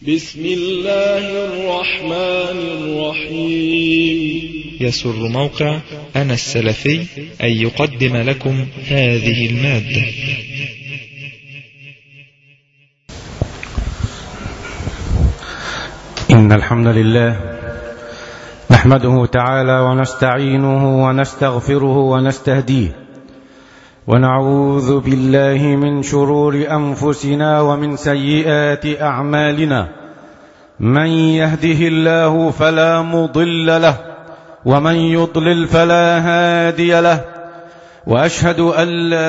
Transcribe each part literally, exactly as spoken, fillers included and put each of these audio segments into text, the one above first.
بسم الله الرحمن الرحيم. يسر موقع أنا السلفي أن يقدم لكم هذه المادة. إن الحمد لله نحمده تعالى ونستعينه ونستغفره ونستهديه، ونعوذ بالله من شرور أنفسنا ومن سيئات أعمالنا. من يهده الله فلا مضل له، ومن يضلل فلا هادي له، وأشهد أن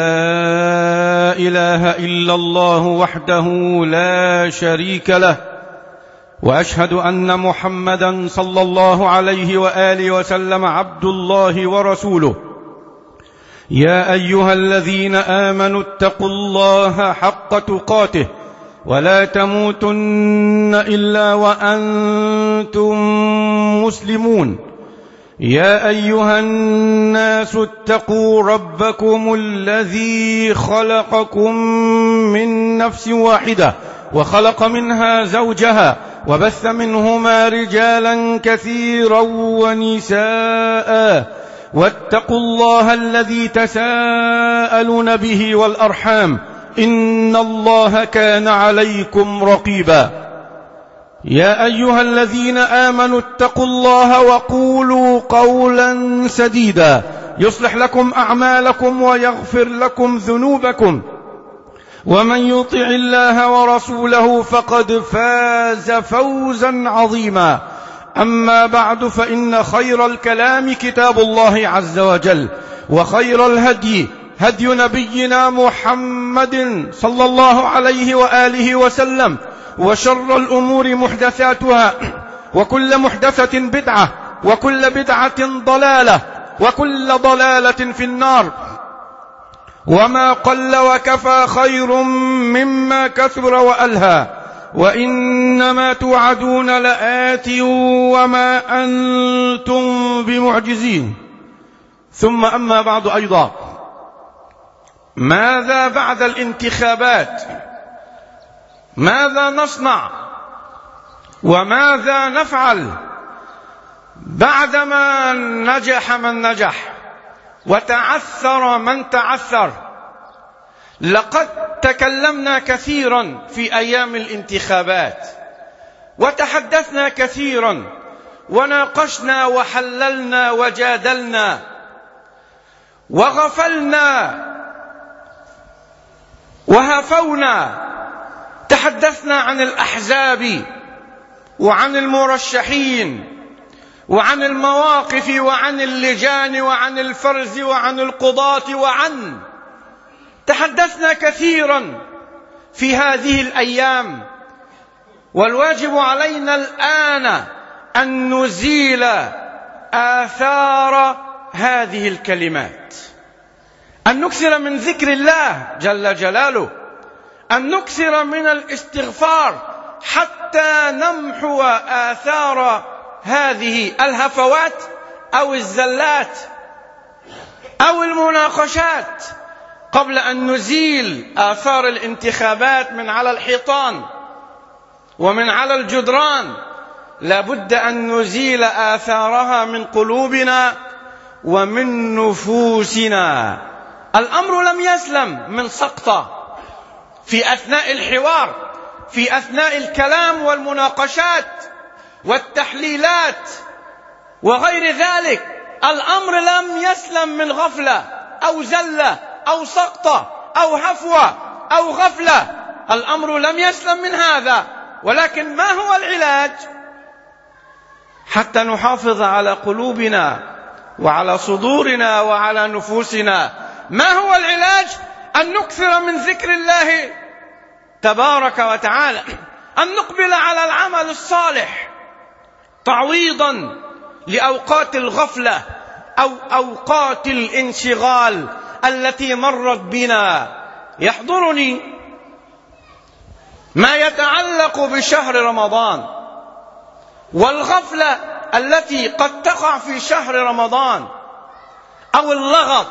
لا إله إلا الله وحده لا شريك له، وأشهد أن محمدا صلى الله عليه وآله وسلم عبد الله ورسوله. يا أيها الذين آمنوا اتقوا الله حق تقاته ولا تموتن إلا وأنتم مسلمون. يا أيها الناس اتقوا ربكم الذي خلقكم من نفس واحدة وخلق منها زوجها وبث منهما رجالا كثيرا ونساء، واتقوا الله الذي تساءلون به والأرحام، إن الله كان عليكم رقيبا. يا أيها الذين آمنوا اتقوا الله وقولوا قولا سديدا يصلح لكم أعمالكم ويغفر لكم ذنوبكم، ومن يطع الله ورسوله فقد فاز فوزا عظيما. أما بعد، فإن خير الكلام كتاب الله عز وجل، وخير الهدي هدي نبينا محمد صلى الله عليه وآله وسلم، وشر الأمور محدثاتها، وكل محدثة بدعة، وكل بدعة ضلالة، وكل ضلالة في النار. وما قل وكفى خير مما كثر وألهى، وإنما توعدون لآت وما أنتم بمعجزين. ثم أما بعد أيضا، ماذا بعد الانتخابات؟ ماذا نصنع وماذا نفعل بعدما نجح من نجح وتعثر من تعثر؟ لقد تكلمنا كثيرا في أيام الانتخابات، وتحدثنا كثيرا، وناقشنا وحللنا وجادلنا، وغفلنا وهفونا. تحدثنا عن الأحزاب وعن المرشحين وعن المواقف وعن اللجان وعن الفرز وعن القضاة وعن تحدثنا كثيرا في هذه الأيام، والواجب علينا الآن أن نزيل آثار هذه الكلمات، أن نكثر من ذكر الله جل جلاله، أن نكثر من الاستغفار حتى نمحو آثار هذه الهفوات أو الزلات أو المناقشات، قبل أن نزيل آثار الانتخابات من على الحيطان ومن على الجدران. لابد أن نزيل آثارها من قلوبنا ومن نفوسنا. الأمر لم يسلم من سقطة في أثناء الحوار، في أثناء الكلام والمناقشات والتحليلات وغير ذلك. الأمر لم يسلم من غفلة أو زلة أو سقطة أو هفوة أو غفلة. الأمر لم يسلم من هذا. ولكن ما هو العلاج حتى نحافظ على قلوبنا وعلى صدورنا وعلى نفوسنا؟ ما هو العلاج؟ أن نكثر من ذكر الله تبارك وتعالى، أن نقبل على العمل الصالح تعويضا لأوقات الغفلة أو أوقات الانشغال التي مرت بنا. يحضرني ما يتعلق بشهر رمضان والغفلة التي قد تقع في شهر رمضان، أو اللغط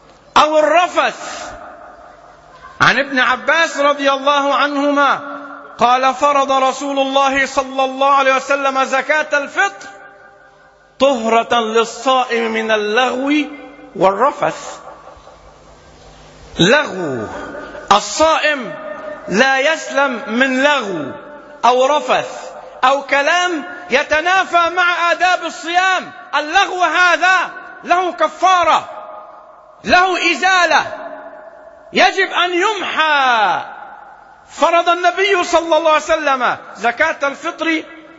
أو الرفث. عن ابن عباس رضي الله عنهما قال فرض رسول الله صلى الله عليه وسلم زكاة الفطر طهرة للصائم من اللغو والرفث. لغو، الصائم لا يسلم من لغو أو رفث أو كلام يتنافى مع آداب الصيام. اللغو هذا له كفارة، له إزالة، يجب أن يمحى. فرض النبي صلى الله عليه وسلم زكاة الفطر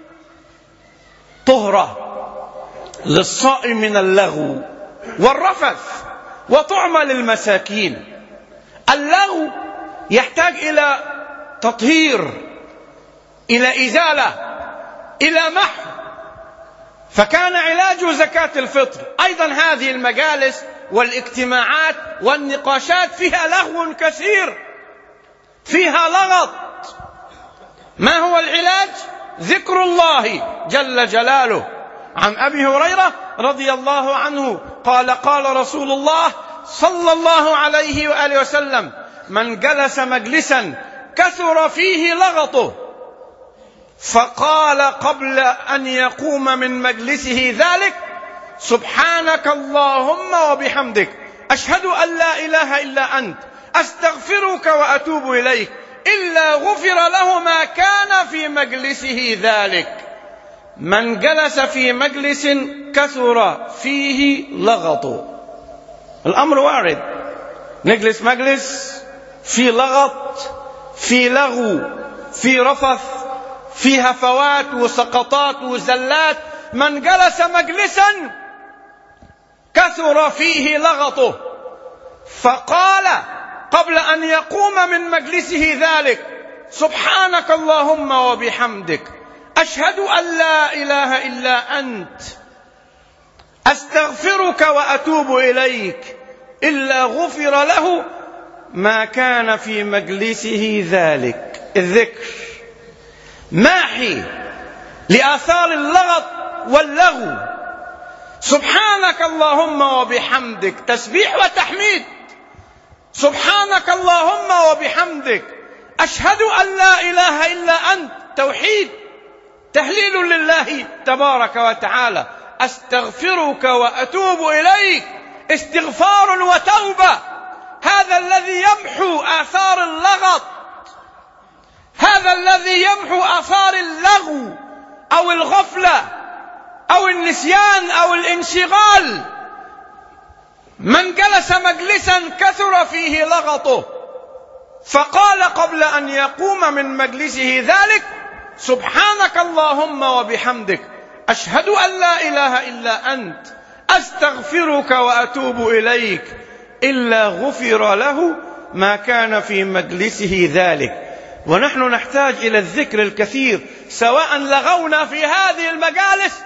طهرة للصائم من اللغو والرفث وطعمة للمساكين. اللغو يحتاج إلى تطهير، إلى إزالة، إلى محو، فكان علاج زكاة الفطر. أيضا هذه المجالس والاجتماعات والنقاشات فيها لغو كثير، فيها لغط. ما هو العلاج؟ ذكر الله جل جلاله. عن أبي هريرة رضي الله عنه قال قال رسول الله صلى الله عليه وآله وسلم: من جلس مجلسا كثر فيه لغطه فقال قبل أن يقوم من مجلسه ذلك: سبحانك اللهم وبحمدك أشهد أن لا إله إلا أنت أستغفرك وأتوب إليك، إلا غفر له ما كان في مجلسه ذلك. من جلس في مجلس كثر فيه لغطه. الأمر وارد، نجلس مجلس في لغط، في لغو، في رفث، في هفوات وسقطات وزلات. من جلس مجلسا كثر فيه لغطه فقال قبل أن يقوم من مجلسه ذلك: سبحانك اللهم وبحمدك أشهد أن لا إله إلا أنت أستغفرك وأتوب إليك، إلا غفر له ما كان في مجلسه ذلك. الذكر ماحي لآثار اللغط واللغو. سبحانك اللهم وبحمدك تسبيح وتحميد. سبحانك اللهم وبحمدك أشهد أن لا إله إلا أنت توحيد، تهليل لله تبارك وتعالى. أستغفرك وأتوب إليك استغفار وتوبة. هذا الذي يمحو آثار اللغط، هذا الذي يمحو آثار اللغو أو الغفلة أو النسيان أو الانشغال. من جلس مجلسا كثر فيه لغطه فقال قبل أن يقوم من مجلسه ذلك: سبحانك اللهم وبحمدك أشهد أن لا إله إلا أنت أستغفرك وأتوب إليك، إلا غفر له ما كان في مجلسه ذلك. ونحن نحتاج إلى الذكر الكثير، سواء لغونا في هذه المجالس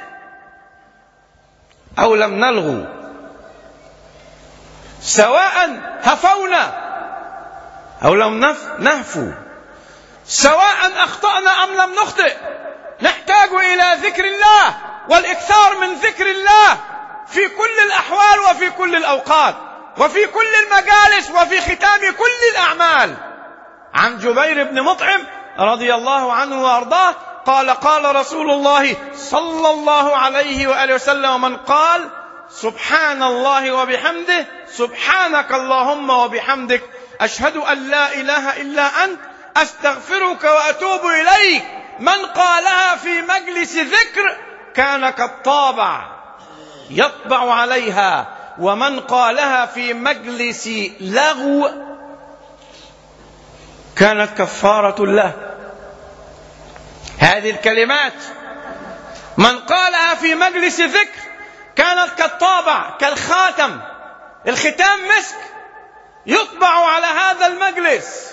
أو لم نلغو، سواء هفونا أو لم نهفو، سواء أخطأنا أم لم نخطئ. نحتاج إلى ذكر الله والإكثار من ذكر الله في كل الأحوال وفي كل الأوقات وفي كل المجالس وفي ختام كل الأعمال. عن جبير بن مطعم رضي الله عنه وأرضاه قال قال رسول الله صلى الله عليه وآله وسلم: من قال سبحان الله وبحمده سبحانك اللهم وبحمدك أشهد أن لا إله إلا أنت أستغفرك وأتوب إليك، من قالها في مجلس ذكر كان كالطابع يطبع عليها، ومن قالها في مجلس لغو كانت كفارة له. هذه الكلمات من قالها في مجلس ذكر كانت كالطابع، كالخاتم، الختام مسك يطبع على هذا المجلس.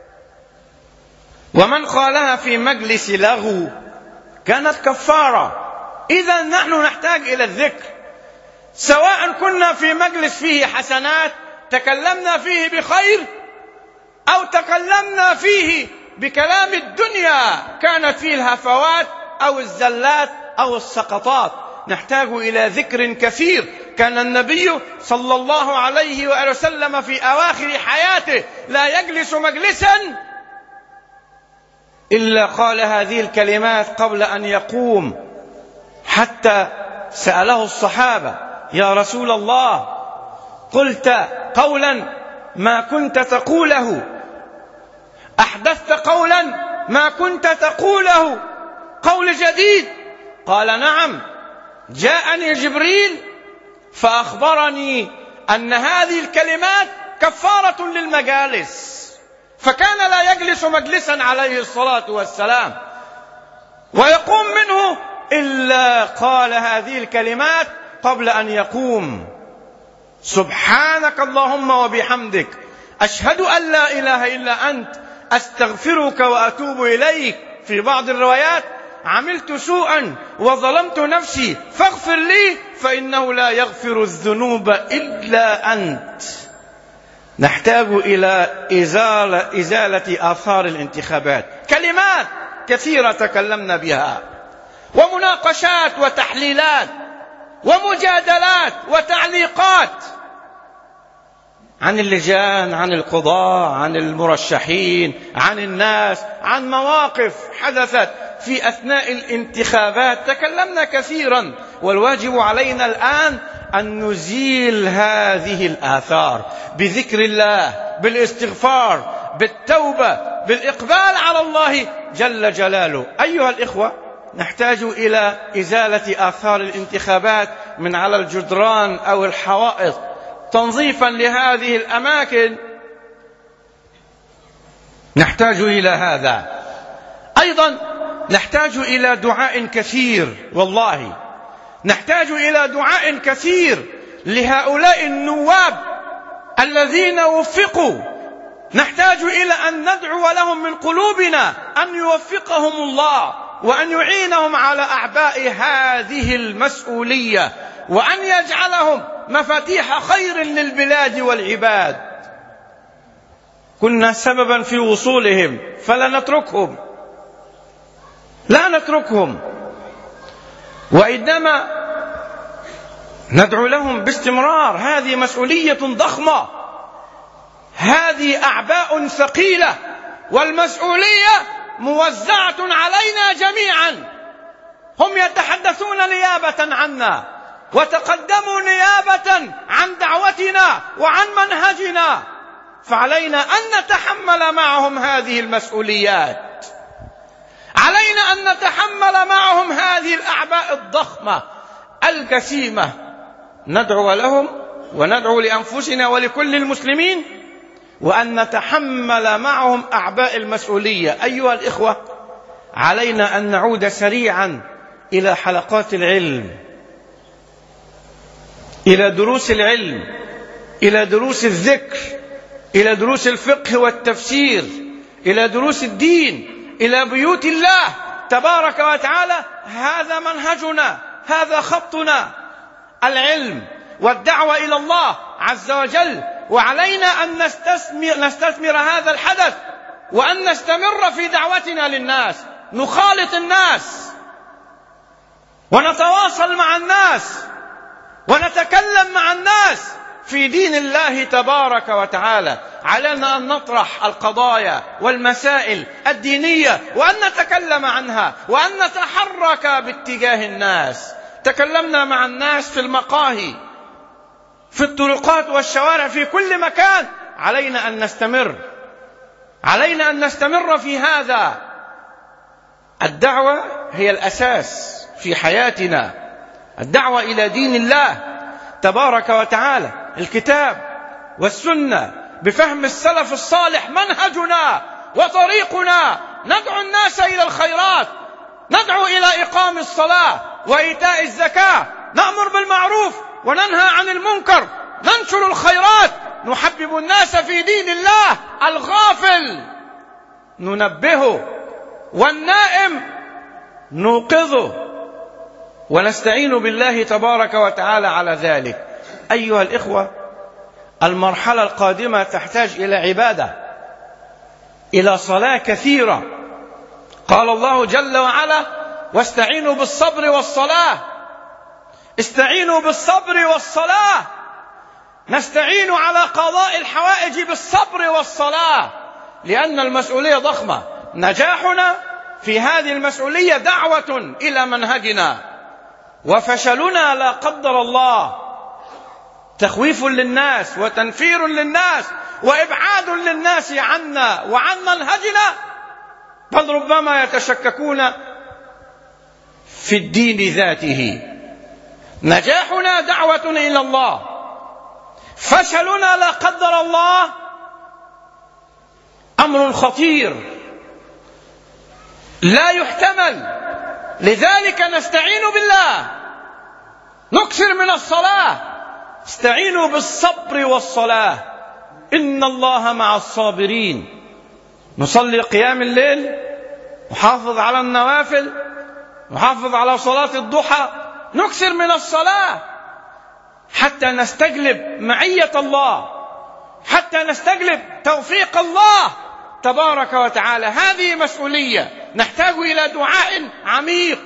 ومن قالها في مجلس لغو كانت كفارة. إذا نحن نحتاج إلى الذكر، سواء كنا في مجلس فيه حسنات تكلمنا فيه بخير، أو تكلمنا فيه بكلام الدنيا كانت فيه الهفوات أو الزلات أو السقطات. نحتاج إلى ذكر كثير. كان النبي صلى الله عليه وآله وسلم في أواخر حياته لا يجلس مجلسا إلا قال هذه الكلمات قبل أن يقوم، حتى سأله الصحابة: يا رسول الله، قلت قولا ما كنت تقوله، أحدثت قولا ما كنت تقوله، قول جديد؟ قال: نعم، جاءني جبريل فأخبرني أن هذه الكلمات كفارة للمجالس، فكان لا يجلس مجلسا عليه الصلاة والسلام ويقوم منه إلا قال هذه الكلمات قبل أن يقوم: سبحانك اللهم وبحمدك، أشهد أن لا إله إلا أنت، أستغفرك وأتوب إليك. في بعض الروايات: عملت سوءا وظلمت نفسي فاغفر لي فإنه لا يغفر الذنوب إلا أنت. نحتاج إلى إزالة, إزالة آثار الانتخابات. كلمات كثيرة تكلمنا بها، ومناقشات وتحليلات ومجادلات وتعليقات عن اللجان، عن القضاء، عن المرشحين، عن الناس، عن مواقف حدثت في أثناء الانتخابات. تكلمنا كثيرا، والواجب علينا الآن أن نزيل هذه الآثار بذكر الله، بالاستغفار، بالتوبة، بالإقبال على الله جل جلاله. أيها الإخوة، نحتاج إلى إزالة آثار الانتخابات من على الجدران أو الحوائط، تنظيفا لهذه الأماكن. نحتاج إلى هذا. أيضا نحتاج إلى دعاء كثير، والله نحتاج إلى دعاء كثير لهؤلاء النواب الذين وفقوا. نحتاج إلى أن ندعو لهم من قلوبنا أن يوفقهم الله، وأن يعينهم على أعباء هذه المسؤولية، وأن يجعلهم مفاتيح خير للبلاد والعباد. كنا سببا في وصولهم، فلا نتركهم، لا نتركهم، وإنما ندعو لهم باستمرار. هذه مسؤولية ضخمة، هذه أعباء ثقيلة، والمسؤولية موزعة علينا جميعا. هم يتحدثون نيابة عنا، وتقدموا نيابة عن دعوتنا وعن منهجنا، فعلينا أن نتحمل معهم هذه المسؤوليات، علينا أن نتحمل معهم هذه الأعباء الضخمة الجسيمة. ندعو لهم وندعو لأنفسنا ولكل المسلمين، وأن نتحمل معهم أعباء المسؤولية. أيها الإخوة، علينا أن نعود سريعا إلى حلقات العلم، إلى دروس العلم، إلى دروس الذكر، إلى دروس الفقه والتفسير، إلى دروس الدين، إلى بيوت الله تبارك وتعالى. هذا منهجنا، هذا خطنا، العلم والدعوة إلى الله عز وجل. وعلينا أن نستثمر, نستثمر هذا الحدث، وأن نستمر في دعوتنا للناس، نخالط الناس ونتواصل مع الناس ونتكلم مع الناس في دين الله تبارك وتعالى. علينا أن نطرح القضايا والمسائل الدينية، وأن نتكلم عنها، وأن نتحرك باتجاه الناس. تكلمنا مع الناس في المقاهي، في الطرقات والشوارع، في كل مكان. علينا أن نستمر، علينا أن نستمر في هذا. الدعوة هي الأساس في حياتنا، الدعوة إلى دين الله تبارك وتعالى، الكتاب والسنة بفهم السلف الصالح منهجنا وطريقنا. ندعو الناس إلى الخيرات، ندعو إلى إقام الصلاة وإيتاء الزكاة، نأمر بالمعروف وننهى عن المنكر، ننشر الخيرات، نحبب الناس في دين الله. الغافل ننبهه، والنائم نوقظه، ونستعين بالله تبارك وتعالى على ذلك. أيها الإخوة، المرحلة القادمة تحتاج إلى عبادة، إلى صلاة كثيرة. قال الله جل وعلا: واستعينوا بالصبر والصلاة. استعينوا بالصبر والصلاة. نستعين على قضاء الحوائج بالصبر والصلاة، لأن المسؤولية ضخمة. نجاحنا في هذه المسؤولية دعوة إلى منهجنا، وفشلنا لا قدر الله تخويف للناس وتنفير للناس وإبعاد للناس عنا وعن منهجنا، بل ربما يتشككون في الدين ذاته. نجاحنا دعوة إلى الله، فشلنا لا قدر الله أمر خطير لا يحتمل. لذلك نستعين بالله، نكثر من الصلاة، استعينوا بالصبر والصلاة إن الله مع الصابرين. نصلي قيام الليل، نحافظ على النوافل، نحافظ على صلاة الضحى، نكثر من الصلاة حتى نستجلب معية الله، حتى نستجلب توفيق الله تبارك وتعالى. هذه مسؤولية نحتاج إلى دعاء عميق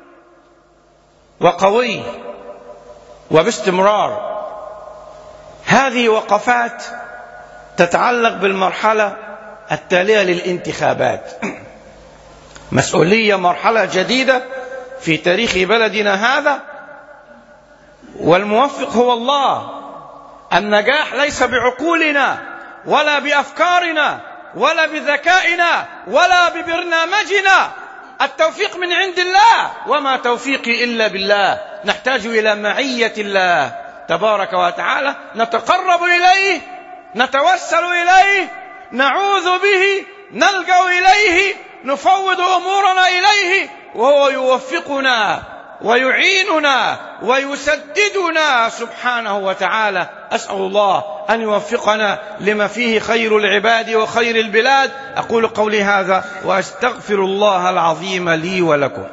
وقوي وباستمرار. هذه وقفات تتعلق بالمرحلة التالية للانتخابات، مسؤولية مرحلة جديدة في تاريخ بلدنا هذا، والموفق هو الله. النجاح ليس بعقولنا ولا بأفكارنا ولا بذكائنا ولا ببرنامجنا، التوفيق من عند الله، وما توفيقي إلا بالله. نحتاج إلى معية الله تبارك وتعالى، نتقرب إليه، نتوسل إليه، نعوذ به، نلجأ إليه، نفوض أمورنا إليه، وهو يوفقنا ويعيننا ويسددنا سبحانه وتعالى. أسأل الله أن يوفقنا لما فيه خير العباد وخير البلاد. أقول قولي هذا وأستغفر الله العظيم لي ولكم.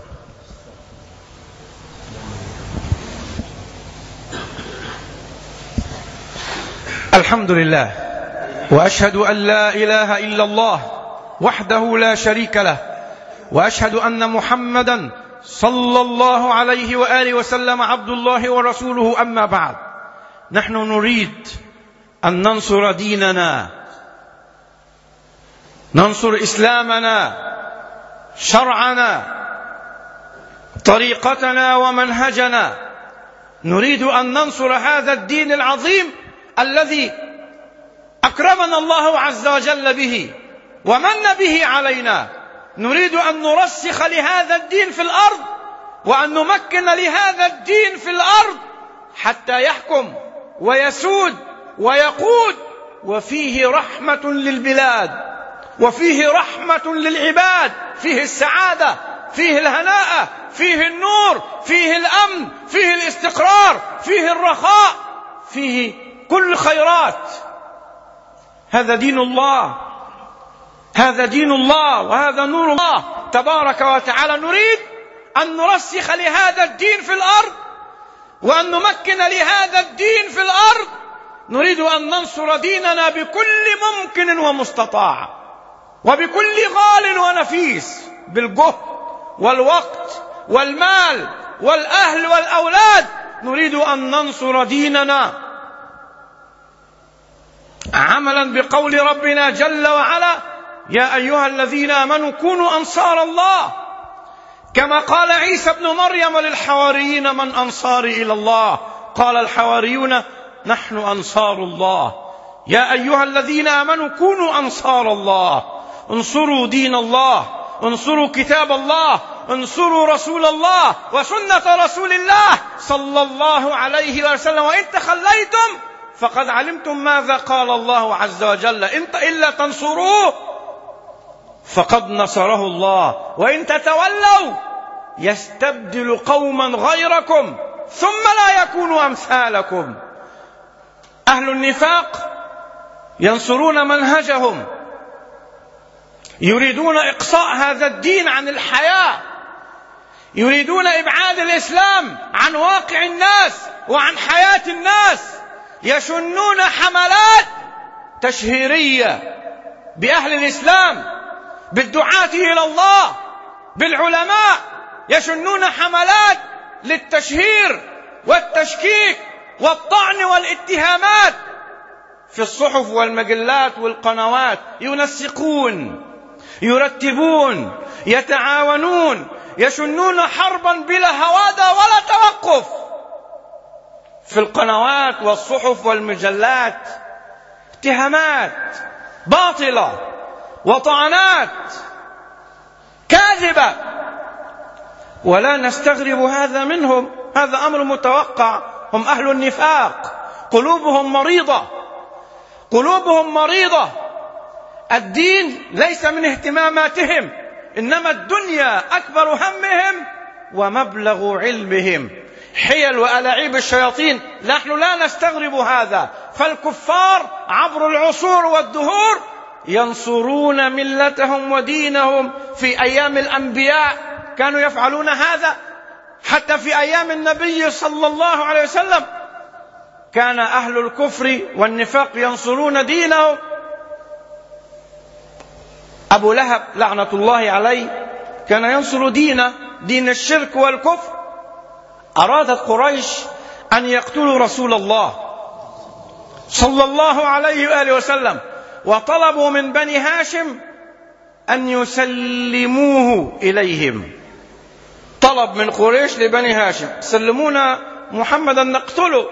الحمد لله، وأشهد أن لا إله إلا الله وحده لا شريك له، وأشهد أن محمدا صلى الله عليه وآله وسلم عبد الله ورسوله. أما بعد، نحن نريد أن ننصر ديننا، ننصر إسلامنا، شرعنا، طريقتنا ومنهجنا. نريد أن ننصر هذا الدين العظيم الذي أكرمنا الله عز وجل به ومن به علينا. نريد أن نرسخ لهذا الدين في الأرض، وأن نمكن لهذا الدين في الأرض حتى يحكم ويسود ويقود، وفيه رحمة للبلاد، وفيه رحمة للعباد، فيه السعادة، فيه الهناء، فيه النور، فيه الأمن، فيه الاستقرار، فيه الرخاء، فيه كل خيرات. هذا دين الله، هذا دين الله، وهذا نور الله تبارك وتعالى. نريد أن نرسخ لهذا الدين في الأرض، وأن نمكن لهذا الدين في الأرض. نريد أن ننصر ديننا بكل ممكن ومستطاع، وبكل غال ونفيس، بالجهد والوقت والمال والأهل والأولاد. نريد أن ننصر ديننا عملا بقول ربنا جل وعلا: يا أيها الذين آمنوا كونوا أنصار الله، كما قال عيسى ابن مريم للحواريين: من أنصاري إلى الله؟ قال الحواريون: نحن أنصار الله. يا أيها الذين آمنوا كونوا أنصار الله، انصروا دين الله، انصروا كتاب الله، انصروا رسول الله وسنة رسول الله صلى الله عليه وسلم. وإن تخليتم فقد علمتم ماذا قال الله عز وجل: إن إلا تنصروه فقد نصره الله، وإن تتولوا يستبدل قوما غيركم ثم لا يكونوا أمثالكم. أهل النفاق ينصرون منهجهم، يريدون إقصاء هذا الدين عن الحياة، يريدون إبعاد الإسلام عن واقع الناس وعن حياة الناس. يشنون حملات تشهيرية بأهل الإسلام، بالدعاة إلى الله، بالعلماء. يشنون حملات للتشهير والتشكيك والطعن والاتهامات في الصحف والمجلات والقنوات. ينسقون يرتبون، يتعاونون، يشنون حربا بلا هوادة ولا توقف في القنوات والصحف والمجلات، اتهامات باطلة وطعنات كاذبة، ولا نستغرب هذا منهم، هذا أمر متوقع. هم أهل النفاق، قلوبهم مريضة، قلوبهم مريضة. الدين ليس من اهتماماتهم، إنما الدنيا أكبر همهم ومبلغ علمهم. حيل وألاعيب الشياطين، نحن لا نستغرب هذا. فالكفار عبر العصور والدهور ينصرون ملتهم ودينهم. في أيام الأنبياء كانوا يفعلون هذا، حتى في أيام النبي صلى الله عليه وسلم كان أهل الكفر والنفاق ينصرون دينهم. أبو لهب لعنة الله عليه كان ينصر دينه، دين الشرك والكفر. أرادت قريش أن يقتلوا رسول الله صلى الله عليه وآله وسلم، وطلبوا من بني هاشم أن يسلموه إليهم. طلب من قريش لبني هاشم: سلمونا محمدا نقتله.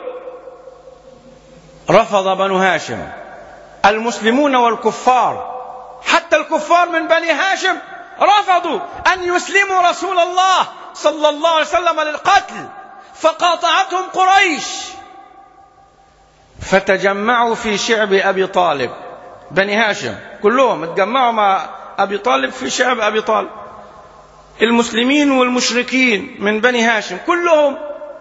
رفض بنو هاشم، المسلمون والكفار، حتى الكفار من بني هاشم رفضوا أن يسلموا رسول الله صلى الله عليه وسلم للقتل، فقاطعتهم قريش، فتجمعوا في شعب أبي طالب. بني هاشم كلهم اتجمعوا مع أبي طالب في شعب أبي طالب، المسلمين والمشركين من بني هاشم كلهم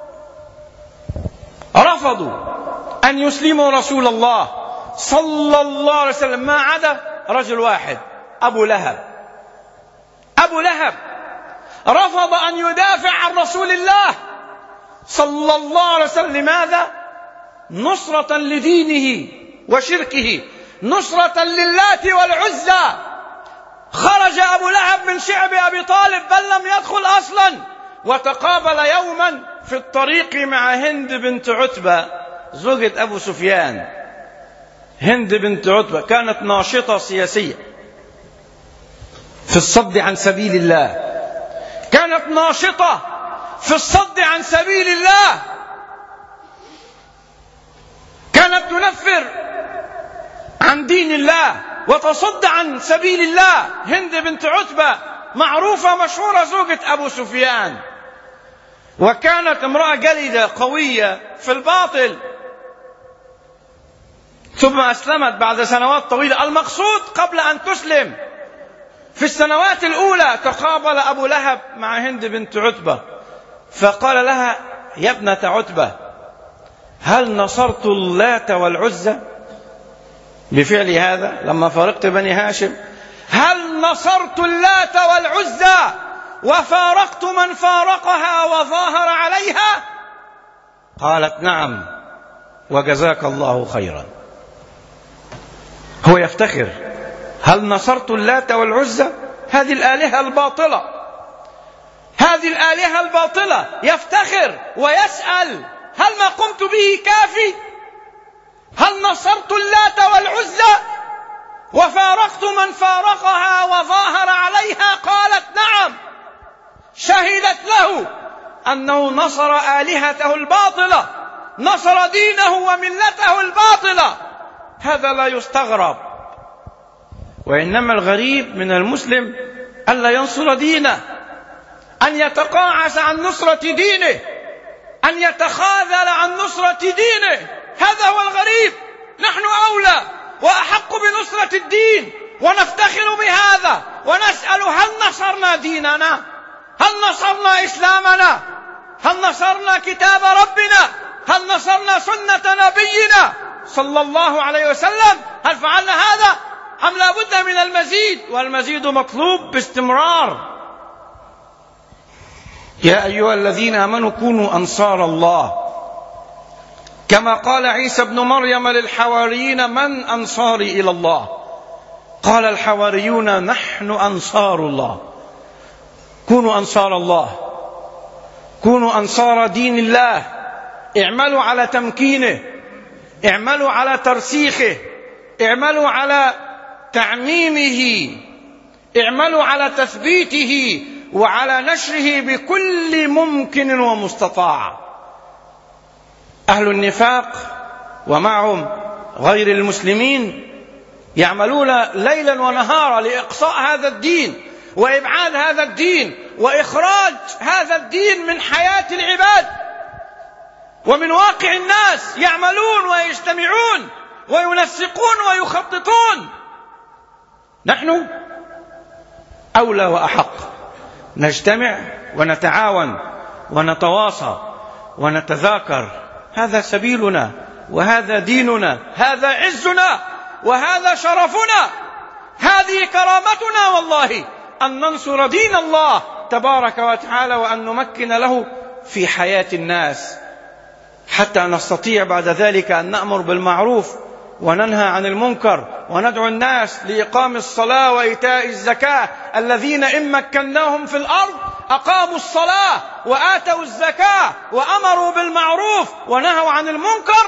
رفضوا أن يسلموا رسول الله صلى الله عليه وسلم، ما عدا رجل واحد، أبو لهب. أبو لهب رفض أن يدافع عن رسول الله صلى الله عليه وسلم. لماذا؟ نصرة لدينه وشركه، نصرة للات والعزى. خرج أبو لهب من شعب أبي طالب، بل لم يدخل أصلا، وتقابل يوما في الطريق مع هند بنت عتبة زوجة أبو سفيان. هند بنت عتبة كانت ناشطة سياسية في الصد عن سبيل الله، كانت ناشطة في الصد عن سبيل الله، كانت تنفر عن دين الله وتصد عن سبيل الله. هند بنت عتبة معروفة مشهورة، زوجة أبو سفيان، وكانت امرأة جلدة قوية في الباطل، ثم أسلمت بعد سنوات طويلة. المقصود قبل أن تسلم في السنوات الأولى تقابل أبو لهب مع هند بنت عتبة، فقال لها: يا ابنة عتبة، هل نصرت اللات والعزى بفعل هذا لما فارقت بني هاشم؟ هل نصرت اللات والعزى وفارقت من فارقها وظاهر عليها؟ قالت: نعم وجزاك الله خيرا. هو يفتخر: هل نصرت اللات والعزى؟ هذه الآلهة الباطلة، هذه الآلهة الباطلة. يفتخر ويسأل: هل ما قمت به كافي؟ هل نصرت اللات والعزى وفارقت من فارقها وظاهر عليها؟ قالت: نعم. شهدت له أنه نصر آلهته الباطلة، نصر دينه وملته الباطلة. هذا لا يستغرب، وإنما الغريب من المسلم ألا ينصر دينه، أن يتقاعس عن نصرة دينه، أن يتخاذل عن نصرة دينه. هذا هو الغريب. نحن أولى وأحق بنصرة الدين، ونفتخر بهذا، ونسأل: هل نصرنا ديننا؟ هل نصرنا إسلامنا؟ هل نصرنا كتاب ربنا؟ هل نصرنا سنة نبينا صلى الله عليه وسلم؟ هل فعلنا هذا أم لا بد من المزيد؟ والمزيد مطلوب باستمرار. يا أيها الذين آمنوا كونوا أنصار الله، كما قال عيسى ابن مريم للحواريين: من أنصاري إلى الله؟ قال الحواريون: نحن أنصار الله. كونوا أنصار الله، كونوا أنصار دين الله، اعملوا على تمكينه، اعملوا على ترسيخه، اعملوا على تعميمه، اعملوا على تثبيته وعلى نشره بكل ممكن ومستطاع. أهل النفاق ومعهم غير المسلمين يعملون ليلا ونهارا لإقصاء هذا الدين وإبعاد هذا الدين وإخراج هذا الدين من حياة العباد ومن واقع الناس. يعملون ويجتمعون وينسقون ويخططون. نحن أولى وأحق نجتمع ونتعاون ونتواصى ونتذاكر. هذا سبيلنا وهذا ديننا، هذا عزنا وهذا شرفنا، هذه كرامتنا والله، أن ننصر دين الله تبارك وتعالى وأن نمكن له في حياة الناس، حتى نستطيع بعد ذلك أن نأمر بالمعروف وننهى عن المنكر وندعو الناس لإقام الصلاة وإيتاء الزكاة. الذين إن مكناهم في الأرض أقاموا الصلاة وآتوا الزكاة وأمروا بالمعروف ونهوا عن المنكر،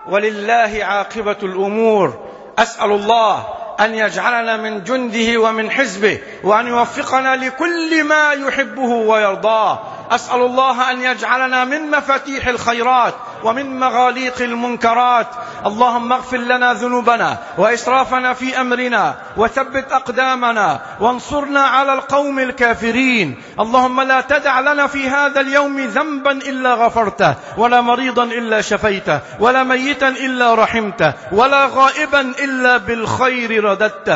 ولله عاقبة الأمور. أسأل الله أن يجعلنا من جنده ومن حزبه، وأن يوفقنا لكل ما يحبه ويرضاه. أسأل الله أن يجعلنا من مفاتيح الخيرات ومن مغاليق المنكرات. اللهم اغفر لنا ذنوبنا وإسرافنا في أمرنا وثبت أقدامنا وانصرنا على القوم الكافرين. اللهم لا تدع لنا في هذا اليوم ذنبا إلا غفرته، ولا مريضا إلا شفيته، ولا ميتا إلا رحمته، ولا غائبا إلا بالخير رددته،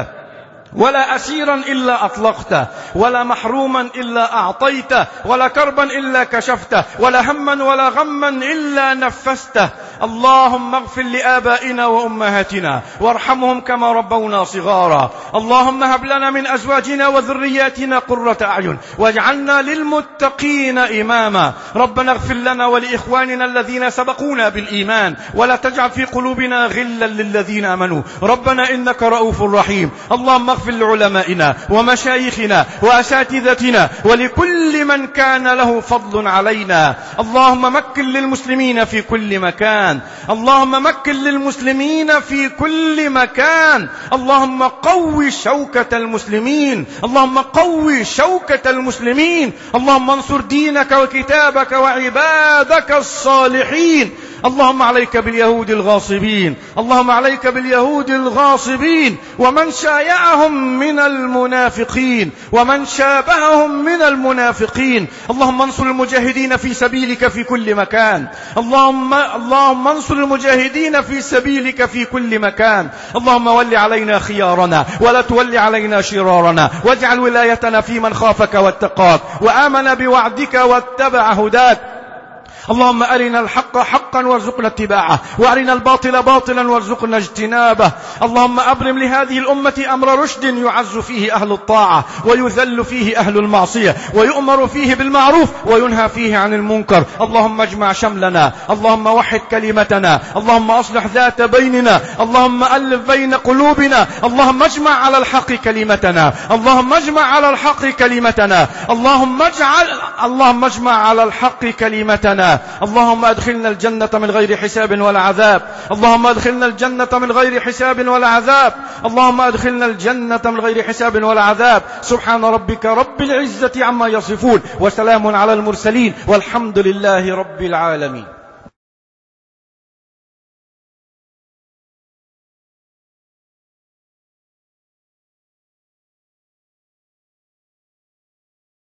ولا أسيرا إلا أطلقته، ولا محروما إلا أعطيته، ولا كربا إلا كشفته، ولا هما ولا غما إلا نفسته. اللهم اغفر لآبائنا وأمهاتنا وارحمهم كما ربونا صغارا. اللهم هب لنا من أزواجنا وذرياتنا قرة أعين واجعلنا للمتقين إماما. ربنا اغفر لنا ولإخواننا الذين سبقونا بالإيمان، ولا تجعل في قلوبنا غلا للذين آمنوا ربنا إنك رؤوف رحيم. اللهم اغفر لعلمائنا ومشايخنا وأساتذتنا ولكل من كان له فضل علينا. اللهم مكن للمسلمين في كل مكان، اللهم مكن للمسلمين في كل مكان. اللهم قوي شوكة المسلمين، اللهم قوي شوكة المسلمين. اللهم انصر دينك وكتابك وعبادك الصالحين. اللهم عليك باليهود الغاصبين، اللهم عليك باليهود الغاصبين ومن شايعهم من المنافقين ومن شابههم من المنافقين. اللهم انصر المجاهدين في سبيلك في كل مكان، اللهم اللهم انصر المجاهدين في سبيلك في كل مكان. اللهم ول علينا خيارنا ولا تول علينا شرارنا، واجعل ولايتنا في من خافك واتقاك وآمن بوعدك واتبع هداك. اللهم أرنا الحق حقا وارزقنا اتباعه، وأرنا الباطل باطلا وارزقنا اجتنابه. اللهم أبرم لهذه الأمة أمر رشد يعز فيه أهل الطاعة ويذل فيه أهل المعصية، ويؤمر فيه بالمعروف وينهى فيه عن المنكر. اللهم اجمع شملنا، اللهم وحد كلمتنا، اللهم أصلح ذات بيننا، اللهم ألف بين قلوبنا، اللهم اجمع على الحق كلمتنا، اللهم اجمع على الحق كلمتنا، اللهم اجعل اللهم اجمع على الحق كلمتنا. اللهم أدخلنا الجنة من غير حساب ولا عذاب، اللهم أدخلنا الجنة من غير حساب ولا عذاب، اللهم أدخلنا الجنة من غير حساب ولا عذاب. سبحان ربك رب العزة عما يصفون، وسلام على المرسلين، والحمد لله رب العالمين.